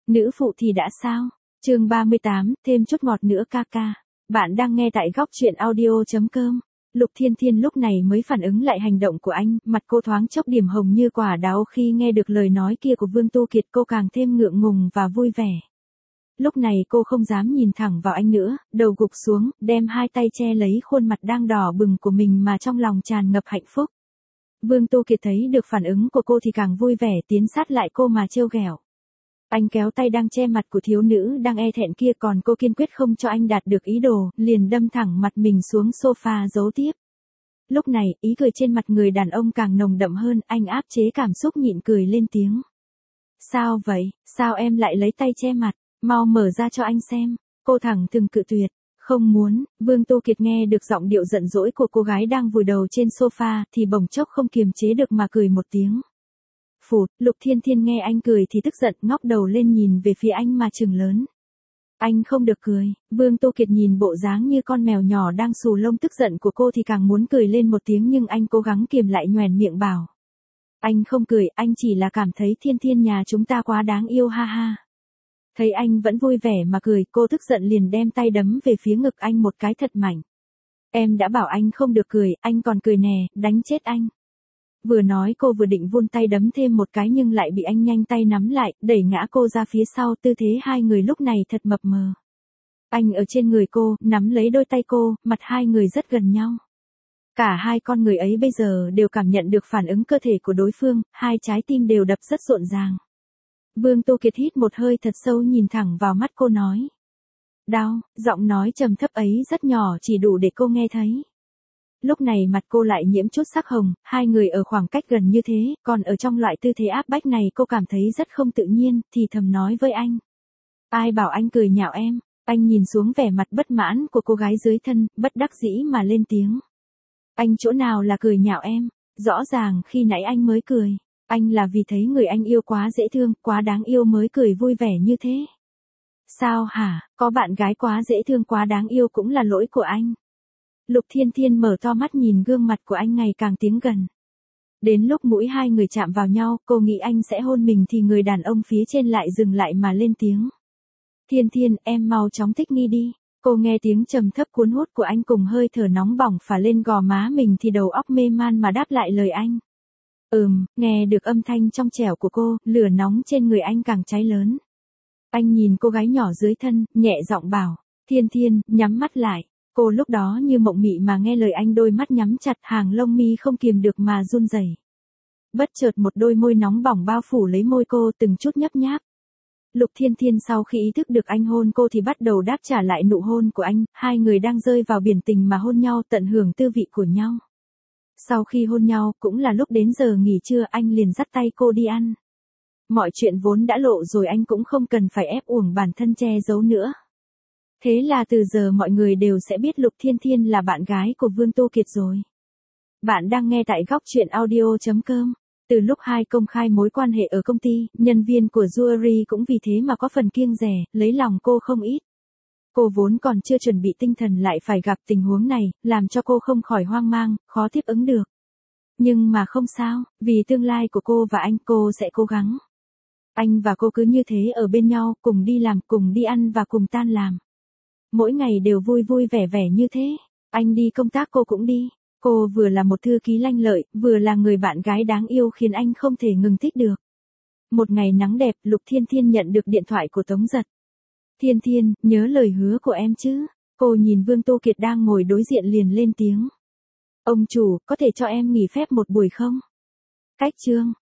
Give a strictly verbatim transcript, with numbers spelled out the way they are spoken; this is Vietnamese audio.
Nữ phụ thì đã sao? Chương ba mươi tám, thêm chút ngọt nữa ca ca. Bạn đang nghe tại góc truyện audio chấm com. Lục Thiên Thiên lúc này mới phản ứng lại hành động của anh, mặt cô thoáng chốc điểm hồng như quả đào khi nghe được lời nói kia của Vương Tu Kiệt, cô càng thêm ngượng ngùng và vui vẻ. Lúc này cô không dám nhìn thẳng vào anh nữa, đầu gục xuống, đem hai tay che lấy khuôn mặt đang đỏ bừng của mình mà trong lòng tràn ngập hạnh phúc. Vương Tu Kiệt thấy được phản ứng của cô thì càng vui vẻ tiến sát lại cô mà trêu ghẹo. Anh kéo tay đang che mặt của thiếu nữ đang e thẹn kia, còn cô kiên quyết không cho anh đạt được ý đồ, liền đâm thẳng mặt mình xuống sofa giấu tiếp. Lúc này, ý cười trên mặt người đàn ông càng nồng đậm hơn, anh áp chế cảm xúc nhịn cười lên tiếng. Sao vậy, sao em lại lấy tay che mặt, mau mở ra cho anh xem. Cô thẳng thừng cự tuyệt. Không muốn. Vương Tu Kiệt nghe được giọng điệu giận dỗi của cô gái đang vùi đầu trên sofa thì bỗng chốc không kiềm chế được mà cười một tiếng. Phụt, Lục Thiên Thiên nghe anh cười thì tức giận, ngóc đầu lên nhìn về phía anh mà trừng lớn. Anh không được cười. Vương Tu Kiệt nhìn bộ dáng như con mèo nhỏ đang xù lông tức giận của cô thì càng muốn cười lên một tiếng, nhưng anh cố gắng kiềm lại nhoẻn miệng bảo. Anh không cười, anh chỉ là cảm thấy Thiên Thiên nhà chúng ta quá đáng yêu ha ha. Thấy anh vẫn vui vẻ mà cười, cô tức giận liền đem tay đấm về phía ngực anh một cái thật mạnh. Em đã bảo anh không được cười, anh còn cười nè, đánh chết anh. Vừa nói cô vừa định vươn tay đấm thêm một cái nhưng lại bị anh nhanh tay nắm lại, đẩy ngã cô ra phía sau, tư thế hai người lúc này thật mập mờ. Anh ở trên người cô, nắm lấy đôi tay cô, mặt hai người rất gần nhau. Cả hai con người ấy bây giờ đều cảm nhận được phản ứng cơ thể của đối phương, hai trái tim đều đập rất rộn ràng. Vương Tu Kiệt hít một hơi thật sâu nhìn thẳng vào mắt cô nói. Đau, giọng nói trầm thấp ấy rất nhỏ chỉ đủ để cô nghe thấy. Lúc này mặt cô lại nhiễm chút sắc hồng, hai người ở khoảng cách gần như thế, còn ở trong loại tư thế áp bách này cô cảm thấy rất không tự nhiên, thì thầm nói với anh. Ai bảo anh cười nhạo em? Anh nhìn xuống vẻ mặt bất mãn của cô gái dưới thân, bất đắc dĩ mà lên tiếng. Anh chỗ nào là cười nhạo em? Rõ ràng khi nãy anh mới cười. Anh là vì thấy người anh yêu quá dễ thương, quá đáng yêu mới cười vui vẻ như thế. Sao hả, có bạn gái quá dễ thương quá đáng yêu cũng là lỗi của anh. Lục Thiên Thiên mở to mắt nhìn gương mặt của anh ngày càng tiến gần. Đến lúc mũi hai người chạm vào nhau, cô nghĩ anh sẽ hôn mình thì người đàn ông phía trên lại dừng lại mà lên tiếng. Thiên Thiên, em mau chóng thích nghi đi. Cô nghe tiếng trầm thấp cuốn hút của anh cùng hơi thở nóng bỏng phả lên gò má mình thì đầu óc mê man mà đáp lại lời anh. Ừm, nghe được âm thanh trong trẻo của cô, lửa nóng trên người anh càng cháy lớn. Anh nhìn cô gái nhỏ dưới thân, nhẹ giọng bảo, Thiên Thiên, nhắm mắt lại. Cô lúc đó như mộng mị mà nghe lời anh, đôi mắt nhắm chặt, hàng lông mi không kiềm được mà run rẩy. Bất chợt một đôi môi nóng bỏng bao phủ lấy môi cô, từng chút nhấp nháp. Lục Thiên Thiên sau khi ý thức được anh hôn cô thì bắt đầu đáp trả lại nụ hôn của anh, hai người đang rơi vào biển tình mà hôn nhau, tận hưởng tư vị của nhau. Sau khi hôn nhau, cũng là lúc đến giờ nghỉ trưa, anh liền dắt tay cô đi ăn. Mọi chuyện vốn đã lộ rồi, anh cũng không cần phải ép uổng bản thân che giấu nữa. Thế là từ giờ mọi người đều sẽ biết Lục Thiên Thiên là bạn gái của Vương Tu Kiệt rồi. Bạn đang nghe tại góc truyện audio chấm com. Từ lúc hai công khai mối quan hệ ở công ty, nhân viên của Jewelry cũng vì thế mà có phần kiêng dè, lấy lòng cô không ít. Cô vốn còn chưa chuẩn bị tinh thần lại phải gặp tình huống này, làm cho cô không khỏi hoang mang, khó tiếp ứng được. Nhưng mà không sao, vì tương lai của cô và anh, cô sẽ cố gắng. Anh và cô cứ như thế ở bên nhau, cùng đi làm, cùng đi ăn và cùng tan làm. Mỗi ngày đều vui vui vẻ vẻ như thế. Anh đi công tác cô cũng đi. Cô vừa là một thư ký lanh lợi, vừa là người bạn gái đáng yêu khiến anh không thể ngừng thích được. Một ngày nắng đẹp, Lục Thiên Thiên nhận được điện thoại của Tống Giật. Thiên Thiên, nhớ lời hứa của em chứ? Cô nhìn Vương Tu Kiệt đang ngồi đối diện liền lên tiếng. Ông chủ, có thể cho em nghỉ phép một buổi không? Cách chương.